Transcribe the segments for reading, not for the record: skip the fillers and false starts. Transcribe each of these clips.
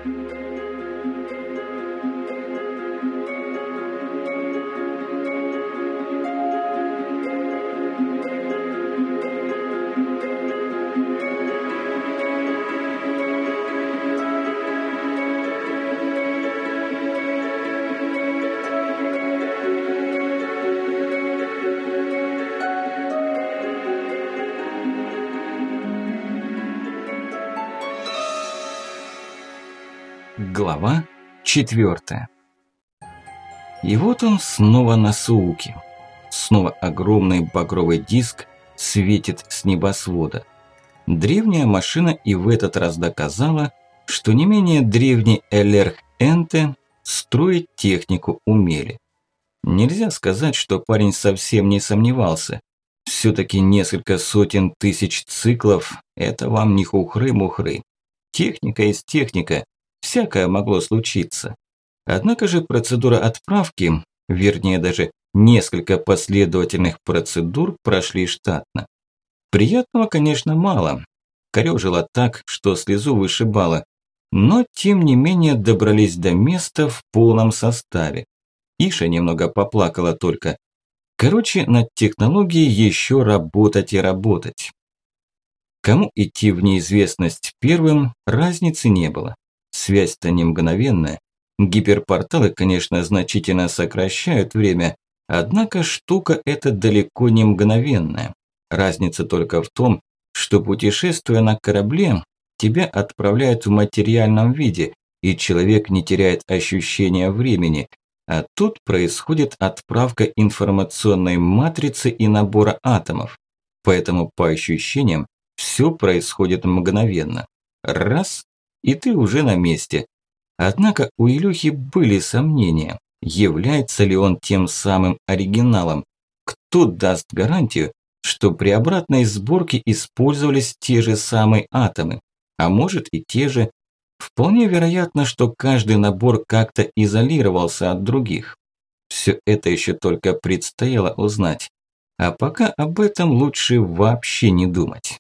Глава 4. И вот он снова на Сууке. Снова огромный багровый диск светит с небосвода. Древняя машина и в этот раз доказала, что не менее древний Элерх-Энте строить технику умели. Нельзя сказать, что парень совсем не сомневался. Все-таки несколько сотен тысяч циклов – это вам не хухры-мухры. Техника есть техника. Всякое могло случиться. Однако же процедура отправки, вернее даже несколько последовательных процедур прошли штатно. Приятного, конечно, мало. Корёжило так, что слезу вышибало. Но тем не менее добрались до места в полном составе. Иша немного поплакала только. Короче, над технологией еще работать и работать. Кому идти в неизвестность первым, разницы не было. Связь-то не мгновенная. Гиперпорталы, конечно, значительно сокращают время, однако штука эта далеко не мгновенная. Разница только в том, что путешествуя на корабле, тебя отправляют в материальном виде, и человек не теряет ощущения времени, а тут происходит отправка информационной матрицы и набора атомов. Поэтому по ощущениям все происходит мгновенно. Раз – и ты уже на месте. Однако у Илюхи были сомнения, является ли он тем самым оригиналом. Кто даст гарантию, что при обратной сборке использовались те же самые атомы, а может и те же. Вполне вероятно, что каждый набор как-то изолировался от других. Все это еще только предстояло узнать. А пока об этом лучше вообще не думать.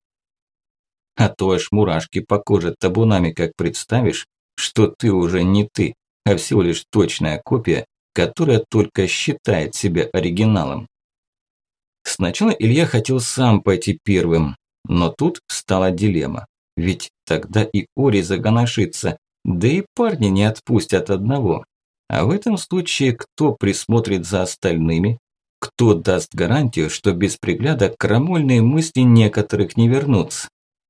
А то аж мурашки по коже табунами, как представишь, что ты уже не ты, а всего лишь точная копия, которая только считает себя оригиналом. Сначала Илья хотел сам пойти первым, но тут встала дилемма. Ведь тогда и Ори загоношится, да и парни не отпустят одного. А в этом случае кто присмотрит за остальными? Кто даст гарантию, что без пригляда крамольные мысли некоторых не вернутся?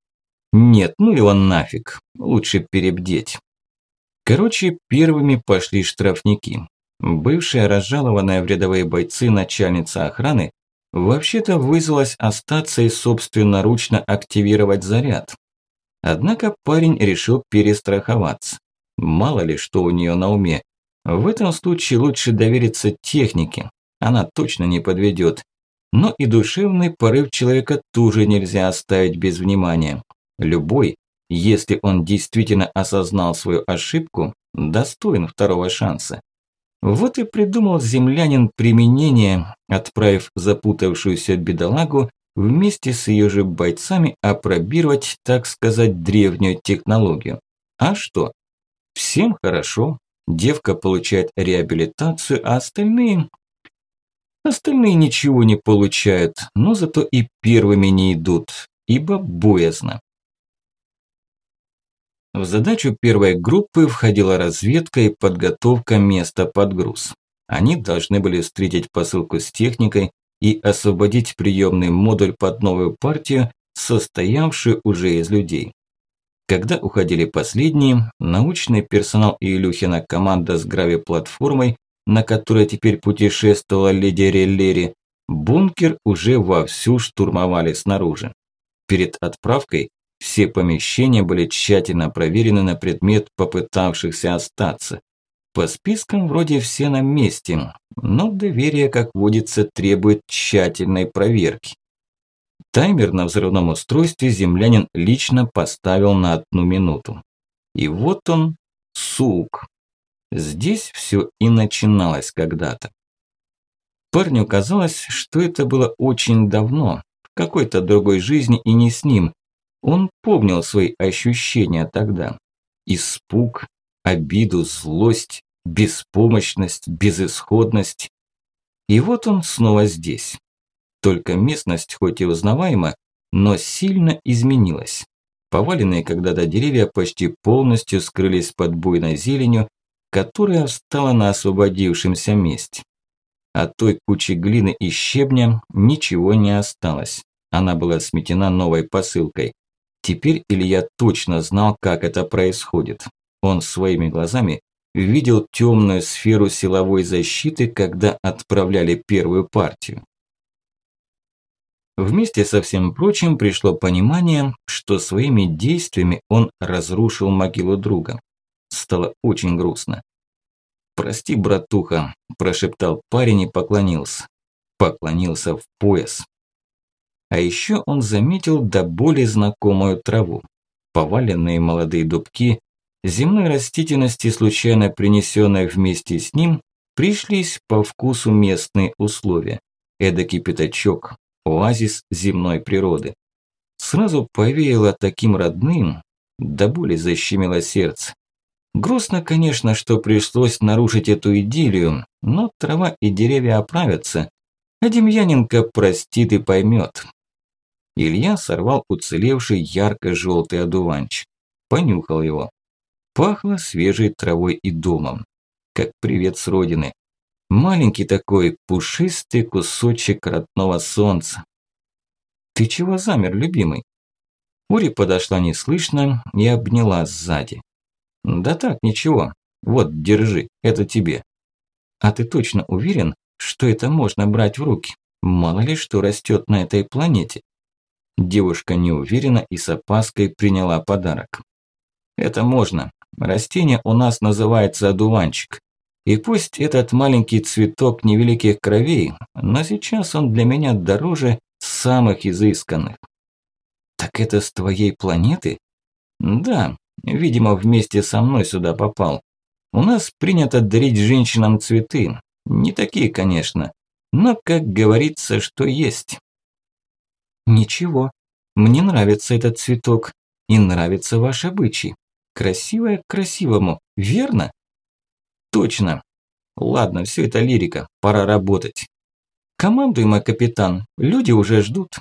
Нет, ну его нафиг, лучше перебдеть. Короче, первыми пошли штрафники. Бывшая разжалованная в рядовые бойцы начальница охраны вообще-то вызвалась остаться и собственноручно активировать заряд. Однако парень решил перестраховаться. Мало ли что у нее на уме. В этом случае лучше довериться технике, она точно не подведет. Но и душевный порыв человека тоже нельзя оставить без внимания. Любой, если он действительно осознал свою ошибку, достоин второго шанса. Вот и придумал землянин применение, отправив запутавшуюся бедолагу вместе с ее же бойцами опробировать, так сказать, древнюю технологию. А что? Всем хорошо, девка получает реабилитацию, а остальные ничего не получают, но зато и первыми не идут, ибо боязно. В задачу первой группы входила разведка и подготовка места под груз. Они должны были встретить посылку с техникой и освободить приемный модуль под новую партию, состоявшую уже из людей. Когда уходили последние, научный персонал и Илюхина команда с гравиплатформой, на которой теперь путешествовала леди Реллери, бункер уже вовсю штурмовали снаружи. Перед отправкой все помещения были тщательно проверены на предмет попытавшихся остаться. По спискам вроде все на месте, но доверие, как водится, требует тщательной проверки. Таймер на взрывном устройстве землянин лично поставил на 1 минуту. И вот он, Суук. Здесь все и начиналось когда-то. Парню казалось, что это было очень давно, в какой-то другой жизни и не с ним. Он помнил свои ощущения тогда. Испуг, обиду, злость, беспомощность, безысходность. И вот он снова здесь. Только местность хоть и узнаваема, но сильно изменилась. Поваленные когда-то деревья почти полностью скрылись под буйной зеленью, которая встала на освободившемся месте. От той кучи глины и щебня ничего не осталось. Она была сметена новой посылкой. Теперь Илья точно знал, как это происходит. Он своими глазами видел темную сферу силовой защиты, когда отправляли первую партию. Вместе со всем прочим пришло понимание, что своими действиями он разрушил могилу друга. Стало очень грустно. «Прости, братуха», – прошептал парень и поклонился. Поклонился в пояс. А еще он заметил до боли знакомую траву. Поваленные молодые дубки, земной растительности, случайно принесенной вместе с ним, пришлись по вкусу местные условия. Эдакий пятачок, оазис земной природы. Сразу повеяло таким родным, до боли защемило сердце. Грустно, конечно, что пришлось нарушить эту идиллию, но трава и деревья оправятся, а Демьяненко простит и поймет. Илья сорвал уцелевший ярко-желтый одуванчик, понюхал его. Пахло свежей травой и домом, как привет с родины. Маленький такой пушистый кусочек родного солнца. «Ты чего замер, любимый?» Ури подошла неслышно и обняла сзади. «Да так, ничего. Вот, держи, это тебе». «А ты точно уверен, что это можно брать в руки? Мало ли что растет на этой планете». Девушка неуверенно и с опаской приняла подарок. «Это можно. Растение у нас называется одуванчик. И пусть этот маленький цветок невеликих кровей, но сейчас он для меня дороже самых изысканных». «Так это с твоей планеты?» «Да, видимо, вместе со мной сюда попал. У нас принято дарить женщинам цветы. Не такие, конечно, но, как говорится, что есть». «Ничего, мне нравится этот цветок и нравится ваш обычай. Красивое к красивому, верно?» «Точно. Ладно, все это лирика, пора работать». «Командуй, мой капитан, люди уже ждут».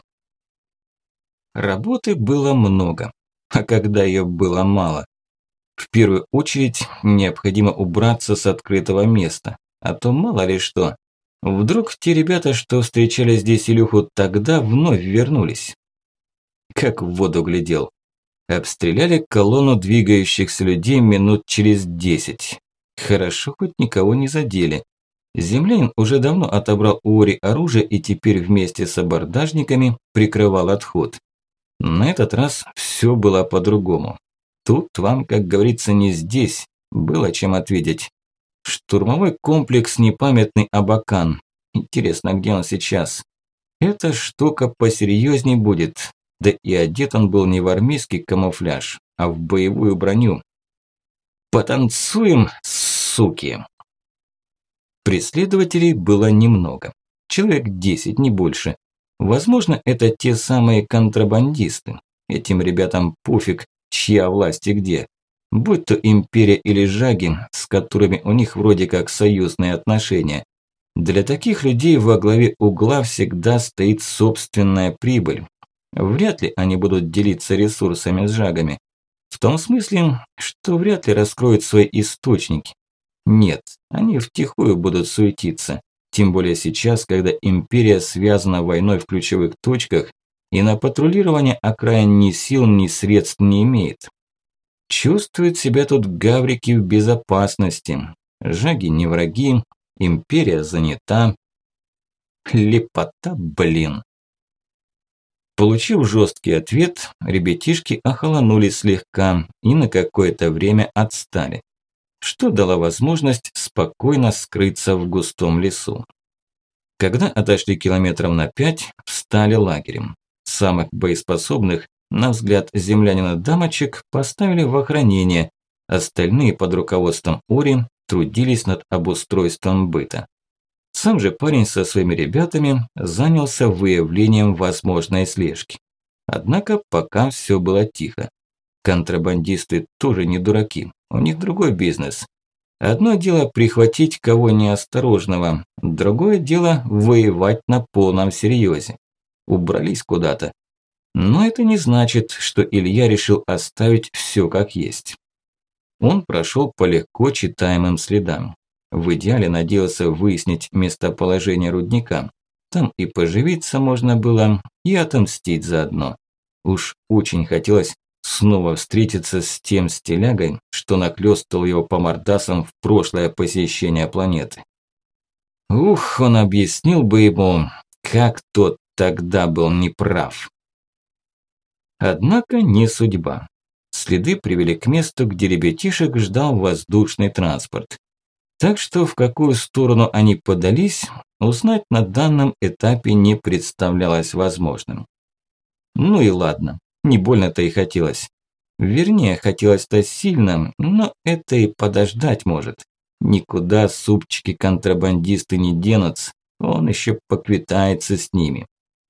Работы было много, а когда ее было мало. В первую очередь необходимо убраться с открытого места, а то мало ли что. Вдруг те ребята, что встречали здесь Илюху тогда, вновь вернулись. Как в воду глядел. Обстреляли колонну двигающихся людей минут через 10. Хорошо, хоть никого не задели. Землянин уже давно отобрал у Ори оружие и теперь вместе с абордажниками прикрывал отход. На этот раз все было по-другому. Тут вам, как говорится, не здесь, было чем ответить. Штурмовой комплекс непамятный Абакан. Интересно, где он сейчас? Эта штука посерьезней будет. Да и одет он был не в армейский камуфляж, а в боевую броню. Потанцуем, суки! Преследователей было немного. Человек 10, не больше. Возможно, это те самые контрабандисты. Этим ребятам пофиг, чья власть и где. Будь то империя или жаги, с которыми у них вроде как союзные отношения. Для таких людей во главе угла всегда стоит собственная прибыль. Вряд ли они будут делиться ресурсами с жагами. В том смысле, что вряд ли раскроют свои источники. Нет, они втихую будут суетиться. Тем более сейчас, когда империя связана войной в ключевых точках и на патрулирование окраин ни сил, ни средств не имеет. Чувствуют себя тут гаврики в безопасности. Жаги не враги, империя занята. Лепота, блин. Получив жесткий ответ, ребятишки охолонули слегка и на какое-то время отстали, что дало возможность спокойно скрыться в густом лесу. Когда отошли километров на 5, встали лагерем. Самых боеспособных, на взгляд землянина дамочек, поставили в охранение, остальные под руководством Ори трудились над обустройством быта. Сам же парень со своими ребятами занялся выявлением возможной слежки. Однако пока все было тихо. Контрабандисты тоже не дураки, у них другой бизнес. Одно дело прихватить кого неосторожного, другое дело воевать на полном серьезе. Убрались куда-то. Но это не значит, что Илья решил оставить все как есть. Он прошел по легко читаемым следам. В идеале надеялся выяснить местоположение рудника. Там и поживиться можно было, и отомстить заодно. Уж очень хотелось снова встретиться с тем стилягой, что наклёстал его по мордасам в прошлое посещение планеты. Ух, он объяснил бы ему, как тот тогда был неправ. Однако не судьба. Следы привели к месту, где ребятишек ждал воздушный транспорт. Так что в какую сторону они подались, узнать на данном этапе не представлялось возможным. Ну и ладно, не больно-то и хотелось. Вернее, хотелось-то сильно, но это и подождать может. Никуда супчики-контрабандисты не денутся, он еще поквитается с ними.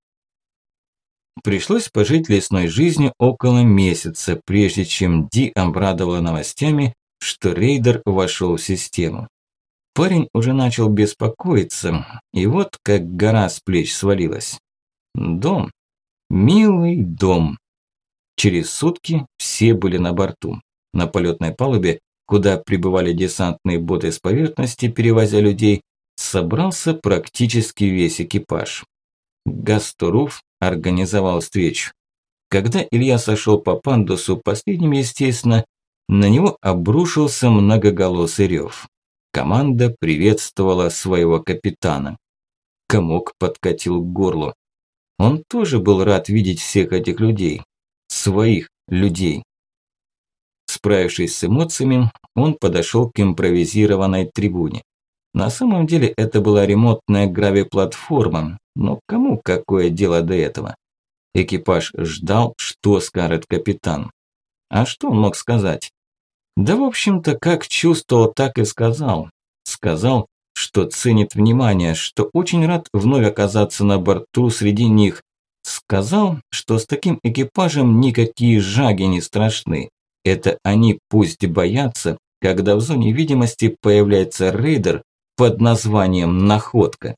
Пришлось пожить лесной жизнью около месяца, прежде чем Ди обрадовала новостями, что рейдер вошел в систему. Парень уже начал беспокоиться, и вот как гора с плеч свалилась. Дом. Милый дом. Через сутки все были на борту. На полетной палубе, куда прибывали десантные боты с поверхности, перевозя людей, собрался практически весь экипаж. Гасторуф организовал встречу. Когда Илья сошел по пандусу последним, естественно, на него обрушился многоголосый рев. Команда приветствовала своего капитана. Комок подкатил к горлу. Он тоже был рад видеть всех этих людей. Своих людей. Справившись с эмоциями, он подошел к импровизированной трибуне. На самом деле это была ремонтная гравиплатформа, но кому какое дело до этого? Экипаж ждал, что скажет капитан. А что он мог сказать? Да, в общем-то, как чувствовал, так и сказал. Сказал, что ценит внимание, что очень рад вновь оказаться на борту среди них. Сказал, что с таким экипажем никакие жаги не страшны. Это они пусть боятся, когда в зоне видимости появляется рейдер под названием «Находка».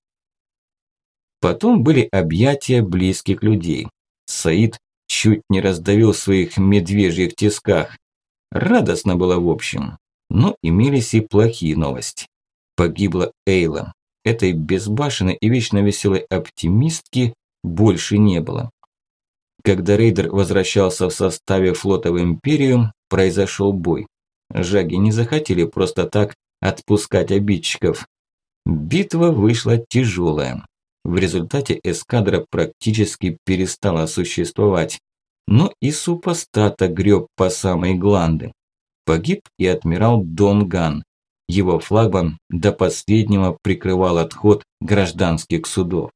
Потом были объятия близких людей. Саид чуть не раздавил в своих медвежьих тисках. Радостно было в общем, но имелись и плохие новости. Погибла Эйла. Этой безбашенной и вечно веселой оптимистки больше не было. Когда рейдер возвращался в составе флота в Империю, произошел бой. Жаги не захотели просто так отпускать обидчиков. Битва вышла тяжелая. В результате эскадра практически перестала существовать. Но и супостата греб по самой гланды. Погиб и адмирал Донган. Его флагман до последнего прикрывал отход гражданских судов.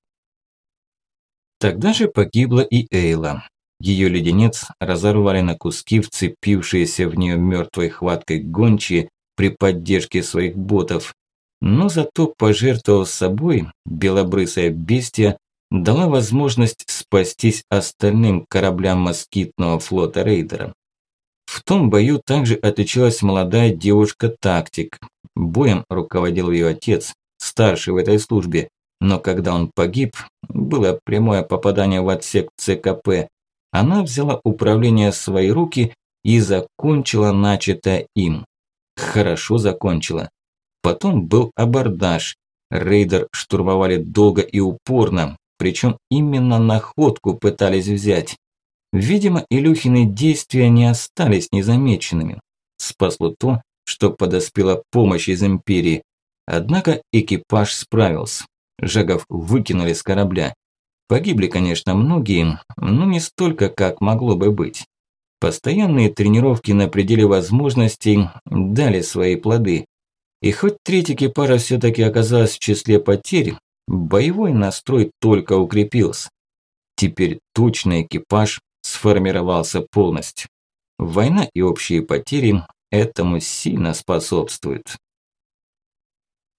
Тогда же погибла и Эйла. Ее леденец разорвали на куски вцепившиеся в нее мертвой хваткой гончие при поддержке своих ботов. Но зато, пожертвовав собой, белобрысая бестия дала возможность спастись остальным кораблям москитного флота рейдера. В том бою также отличилась молодая девушка-тактик. Боем руководил ее отец, старший в этой службе, но когда он погиб, было прямое попадание в отсек ЦКП, она взяла управление в свои руки и закончила начатое им. Хорошо закончила. Потом был абордаж. Рейдер штурмовали долго и упорно, причем именно находку пытались взять. Видимо, Илюхины действия не остались незамеченными. Спасло то, что подоспела помощь из Империи. Однако экипаж справился. Жагов выкинули с корабля. Погибли, конечно, многие, но не столько, как могло бы быть. Постоянные тренировки на пределе возможностей дали свои плоды. И хоть треть экипажа все-таки оказалась в числе потерь, боевой настрой только укрепился. Теперь точно экипаж сформировался полностью. Война и общие потери этому сильно способствуют.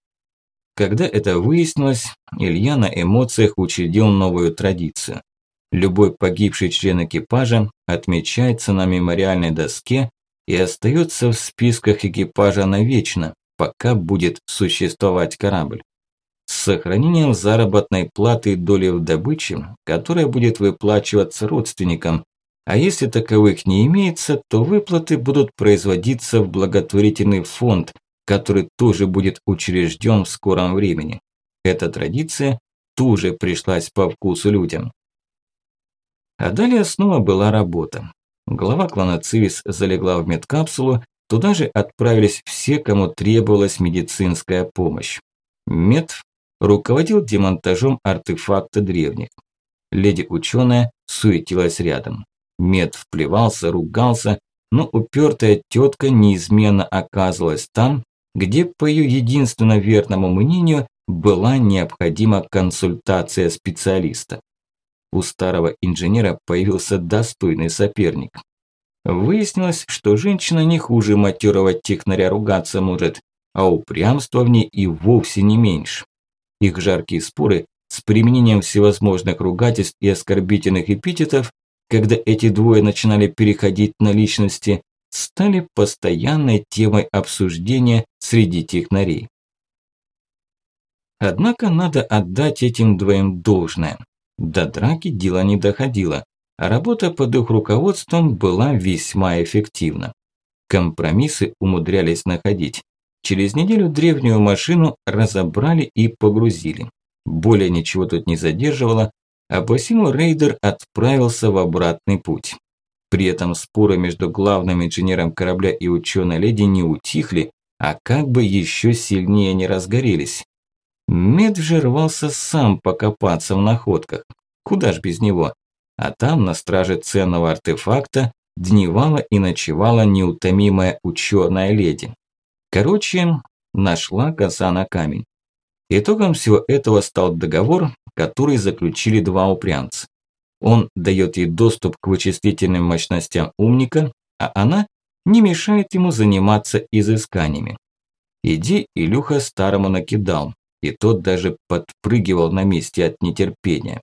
Когда это выяснилось, Илья на эмоциях учредил новую традицию. Любой погибший член экипажа отмечается на мемориальной доске и остается в списках экипажа навечно, пока будет существовать корабль. С сохранением заработной платы и доли в добыче, которая будет выплачиваться родственникам, а если таковых не имеется, то выплаты будут производиться в благотворительный фонд, который тоже будет учрежден в скором времени. Эта традиция тоже пришлась по вкусу людям. А далее снова была работа. Глава клана Цивис залегла в медкапсулу, туда же отправились все, кому требовалась медицинская помощь. Мед руководил демонтажом артефакта древних. Леди-ученая суетилась рядом. Мед вплевался, ругался, но упертая тетка неизменно оказывалась там, где, по ее единственно верному мнению, была необходима консультация специалиста. У старого инженера появился достойный соперник. Выяснилось, что женщина не хуже матерого технаря ругаться может, а упрямство в ней и вовсе не меньше. Их жаркие споры с применением всевозможных ругательств и оскорбительных эпитетов, когда эти двое начинали переходить на личности, стали постоянной темой обсуждения среди технарей. Однако надо отдать этим двоим должное. До драки дело не доходило, а работа под их руководством была весьма эффективна. Компромиссы умудрялись находить. Через неделю древнюю машину разобрали и погрузили. Более ничего тут не задерживало, а посему рейдер отправился в обратный путь. При этом споры между главным инженером корабля и ученой леди не утихли, а как бы еще сильнее не разгорелись. Мед же рвался сам покопаться в находках. Куда ж без него? А там, на страже ценного артефакта, дневала и ночевала неутомимая ученая леди. Короче, нашла коса на камень. Итогом всего этого стал договор, который заключили два упрямца. Он дает ей доступ к вычислительным мощностям умника, а она не мешает ему заниматься изысканиями. Иди Илюха старому накидал, и тот даже подпрыгивал на месте от нетерпения.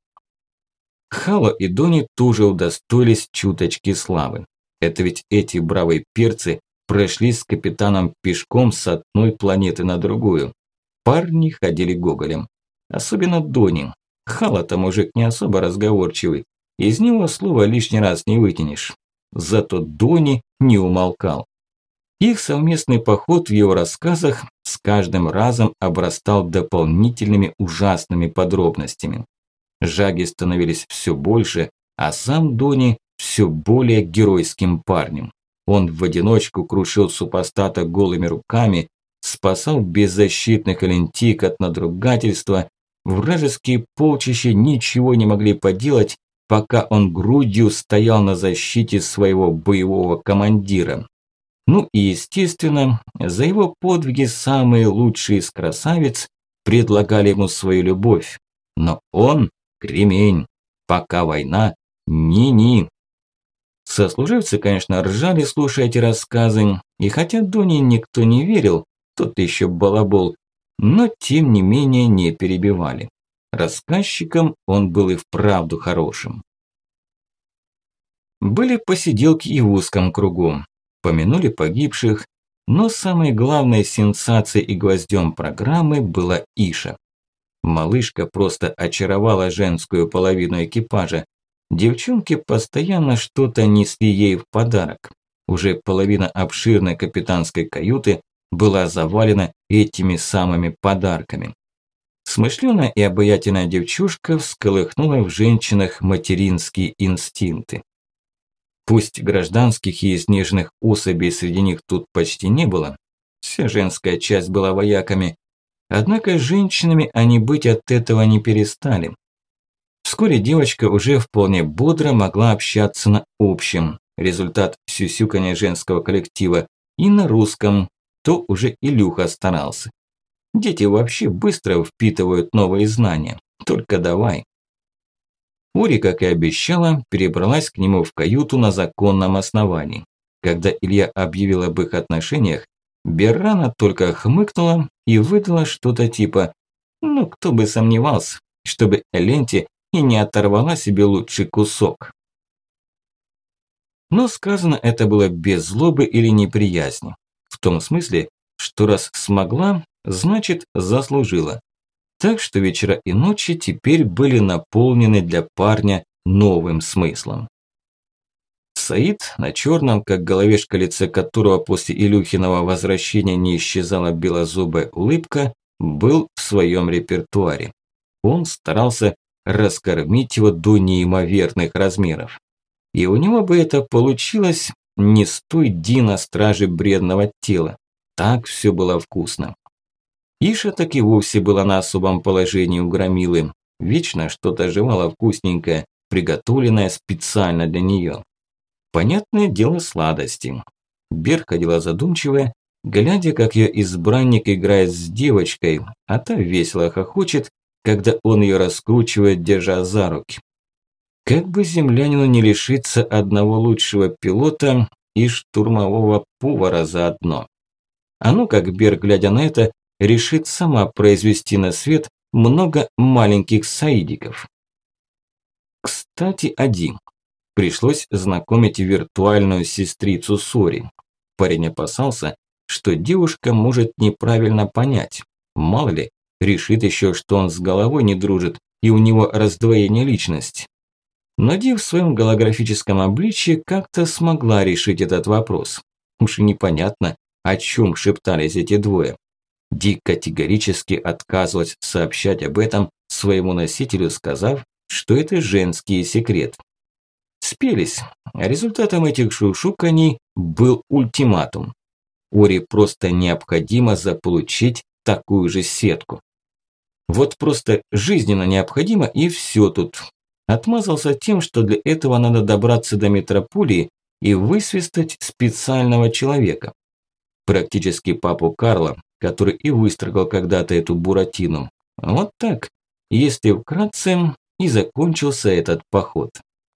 Хало и Дони тоже удостоились чуточки славы. Это ведь эти бравые перцы прошли с капитаном пешком с одной планеты на другую. Парни ходили гоголем. Особенно Дони. Хало-то мужик не особо разговорчивый. Из него слова лишний раз не вытянешь. Зато Дони не умолкал. Их совместный поход в его рассказах с каждым разом обрастал дополнительными ужасными подробностями. Жаги становились все больше, а сам Дони все более геройским парнем. Он в одиночку крушил супостата голыми руками, спасал беззащитных элентик от надругательства, вражеские полчища ничего не могли поделать, пока он грудью стоял на защите своего боевого командира. Ну и естественно, за его подвиги самые лучшие из красавиц предлагали ему свою любовь. Но он кремень, пока война ни-ни. Сослуживцы, конечно, ржали, слушая эти рассказы, и хотя Доне никто не верил, тот еще балабол, но тем не менее не перебивали. Рассказчиком он был и вправду хорошим. Были посиделки и в узком кругу. Помянули погибших, но самой главной сенсацией и гвоздем программы была Иша. Малышка просто очаровала женскую половину экипажа. Девчонки постоянно что-то несли ей в подарок. Уже половина обширной капитанской каюты была завалена этими самыми подарками. Смышленая и обаятельная девчушка всколыхнула в женщинах материнские инстинкты. Пусть гражданских и изнеженных особей среди них тут почти не было, вся женская часть была вояками, однако женщинами они быть от этого не перестали. Вскоре девочка уже вполне бодро могла общаться на общем, результат сюсюкания женского коллектива, и на русском, то уже Илюха старался. Дети вообще быстро впитывают новые знания, только давай. Ури, как и обещала, перебралась к нему в каюту на законном основании. Когда Илья объявил об их отношениях, Беррана только хмыкнула и выдала что-то типа «Ну, кто бы сомневался, чтобы Эленте и не оторвала себе лучший кусок. Но сказано это было без злобы или неприязни. В том смысле, что раз смогла, значит заслужила. Так что вечера и ночи теперь были наполнены для парня новым смыслом. Саид, на черном, как головешка, лице которого после Илюхиного возвращения не исчезала белозубая улыбка, был в своем репертуаре. Он старался раскормить его до неимоверных размеров. И у него бы это получилось, не стой Ди на страже бредного тела. Так все было вкусно. Иша так и вовсе была на особом положении у громилы. Вечно что-то жевала вкусненькое, приготовленное специально для нее. Понятное дело, сладости. Бер ходила задумчивая, глядя, как ее избранник играет с девочкой, а та весело хохочет, когда он ее раскручивает, держа за руки. Как бы землянину не лишиться одного лучшего пилота и штурмового повара заодно. А ну как Бер, глядя на это, решит сама произвести на свет много маленьких саидиков. Кстати, один. Пришлось знакомить виртуальную сестрицу Сори. Парень опасался, что девушка может неправильно понять. Мало ли, решит еще, что он с головой не дружит и у него раздвоение личности. Но Ди в своем голографическом обличье как-то смогла решить этот вопрос. Уж и непонятно, о чем шептались эти двое. Ди категорически отказывалась сообщать об этом своему носителю, сказав, что это женский секрет. Спелись. Результатом этих шушуканий был ультиматум. Ори просто необходимо заполучить такую же сетку. Вот просто жизненно необходимо, и все тут. Отмазался тем, что для этого надо добраться до метрополии и высвистать специального человека. Практически папу Карла, который и выстрогал когда-то эту буратину. Вот так, если вкратце, и закончился этот поход.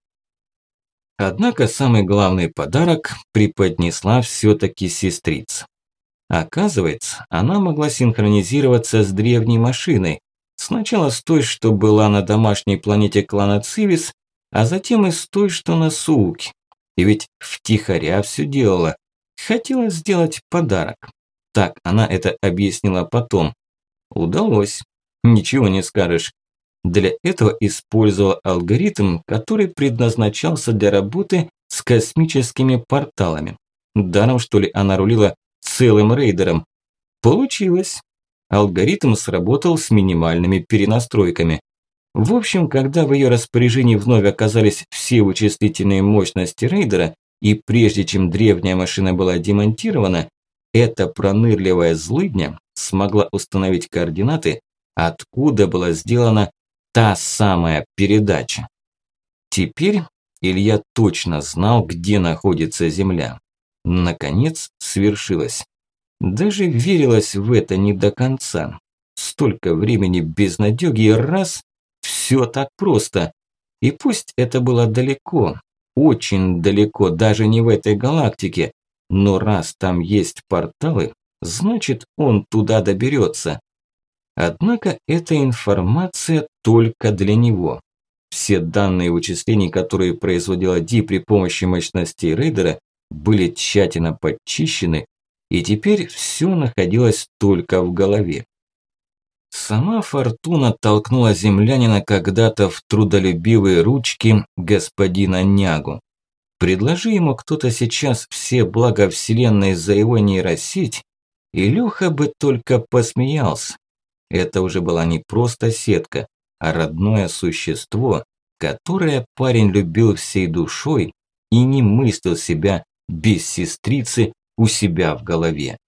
Однако самый главный подарок преподнесла все-таки сестрица. Оказывается, она могла синхронизироваться с древней машиной, сначала с той, что была на домашней планете клана Цивис, а затем и с той, что на Сууке. И ведь втихаря все делала. Хотела сделать подарок. Так она это объяснила потом. Удалось. Ничего не скажешь. Для этого использовала алгоритм, который предназначался для работы с космическими порталами. Даром, что ли, она рулила целым рейдером. Получилось. Алгоритм сработал с минимальными перенастройками. В общем, когда в ее распоряжении вновь оказались все вычислительные мощности рейдера, и прежде чем древняя машина была демонтирована, эта пронырливая злыдня смогла установить координаты, откуда была сделана та самая передача. Теперь Илья точно знал, где находится Земля. Наконец свершилось. Даже верилось в это не до конца. Столько времени безнадёги и раз – все так просто. И пусть это было далеко, очень далеко, даже не в этой галактике, но раз там есть порталы, значит он туда доберется. Однако эта информация только для него. Все данные вычислений, которые производила Ди при помощи мощностей рейдера, были тщательно подчищены, и теперь все находилось только в голове. Сама фортуна толкнула землянина когда-то в трудолюбивые ручки господина Нягу. Предложи ему кто-то сейчас все блага вселенной за его нейросеть, Илюха бы только посмеялся. Это уже была не просто сетка, а родное существо, которое парень любил всей душой и не мыслил себя без сестрицы у себя в голове.